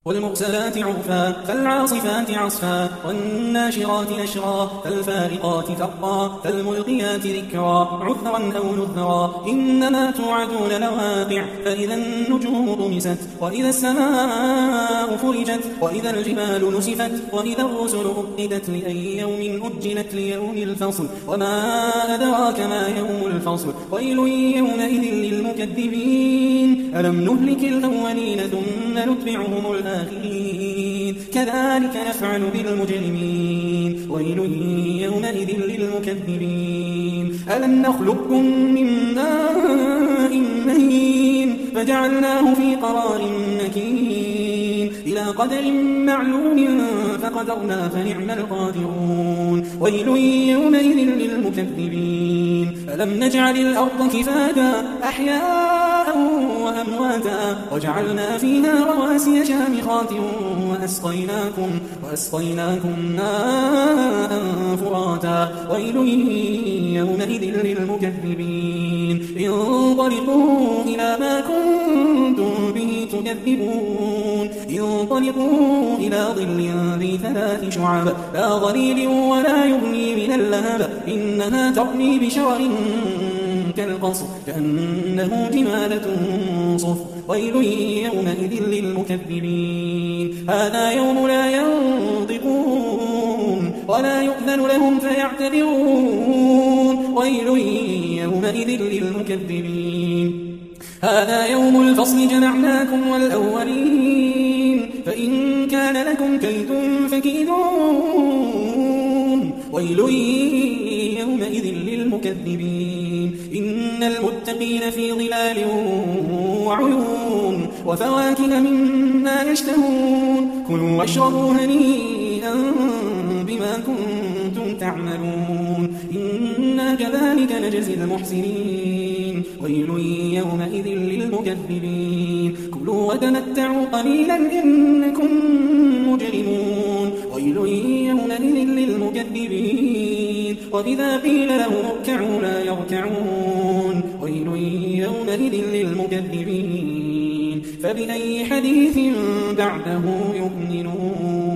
والمرسلات عرفا فالعاصفات عصفا والناشرات نشرا فالفارقات فرقا فالملقيات ذكرا عذرا أو نذرا إنما توعدون لواقع فإذا النجوم طمست وإذا السماء فرجت وإذا الجبال نسفت وإذا الرسل أقدت لأي يوم أجلت ليوم الفصل وما أدراك ما يوم الفصل ويل يومئذ للمكذبين ألم نهلك الأولين ثم نتبعهم الآخرين كذلك نفعل بالمجرمين ويل يومئذ للمكذبين ألم نخلقكم من ماء مهين فجعلناه في قرار مكين إلى قدر معلوم فقدرنا فنعم القادرون ويل يومئذ للمكذبين ألم نجعل الأرض كفاتا أحياء وأمواتا وجعلنا فيها رواسي شامخات وأسقيناكم ماء فراتا ويل يومئذ للمكذبين انطلقوا إلى ما كنتم به تكذبون انطلقوا إلى ظل ذي 3 شعب لا ظليل ولا يغني من اللهب إنها ترمي بشرر كالقصر كأنه جمالة صفر ويل يومئذ للمكذبين هذا يوم لا ينطقون ولا يؤذن لهم فيعتذرون ويل يومئذ للمكذبين هذا يوم الفصل جمعناكم والأولين فإن كان لكم كيد فكيدون ويل يومئذ للمكذبين إن المتقين في ظلال وعيون وفواكه مما يشتهون كلوا واشربوا هنيئا بما كنتم تعملون إنا كذلك نجزي المحسنين ويل يومئذ للمكذبين كلوا وتمتعوا قليلا إنكم مجرمون ويل يومئذ للمكذبين وإذا قيل لهم اركعوا لا يركعون ويل يومئذ للمكذبين فبأي حديث بعده يؤمنون